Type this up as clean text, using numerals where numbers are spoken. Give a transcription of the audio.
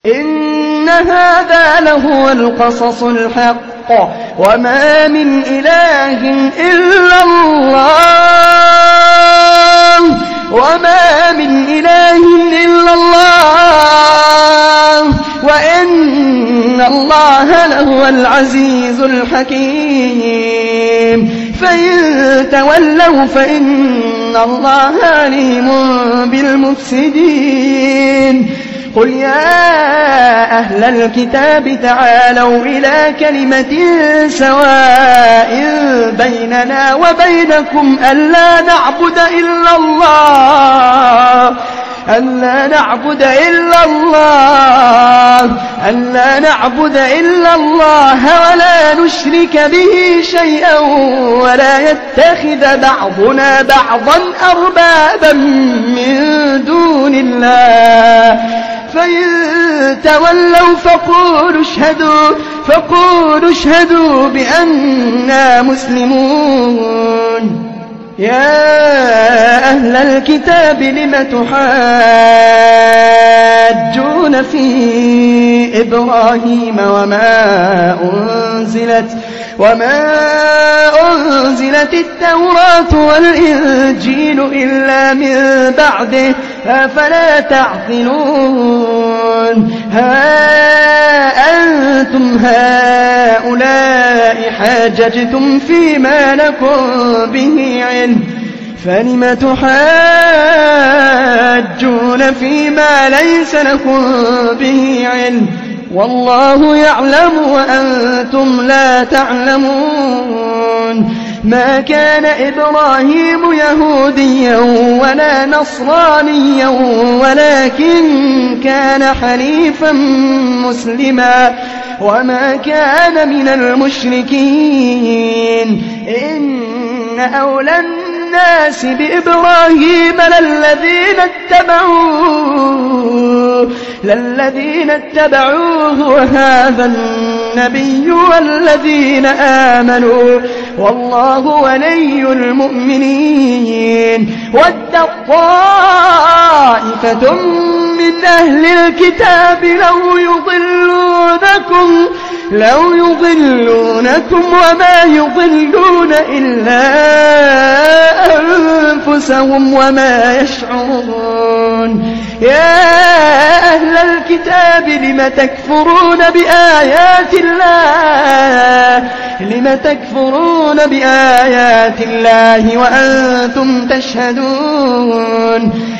إن هذا لهو القصص الحق وما من إله إلا الله وإن الله لهو العزيز الحكيم فإن تولوا فإن الله عليم بالمفسدين قل يا أهل الكتاب تعالوا إلى كلمة سواء بيننا وبينكم ألا نعبد إلا الله ولا نشرك به شيئا ولا يتخذ بعضنا بعضا أربابا من دون الله فإن تولوا فقولوا اشهدوا بأننا مسلمون يا أهل الكتاب لم تحاجون في إبراهيم وما أنزلت التوراة والإنجيل إلا من بعده أفلا تعقلون أنتم هؤلاء حاججتم فيما لكم به علم فلم تحاجون فيما ليس لكم به علم والله يعلم وأنتم لا تعلمون ما كان إبراهيم يهوديا ولا نصرانيا ولكن كان حنيفا مسلما وما كان من المشركين إن أولى الناس بإبراهيم للذين اتبعوه وهذا النبي والذين آمنوا والله ولي المؤمنين ودت طائفة من أهل الكتاب لو يضلونكم وما يضلون إلا أنفسهم وما يشعرون يا أهل الكتاب لم تكفرون بآيات الله وأنتم تشهدون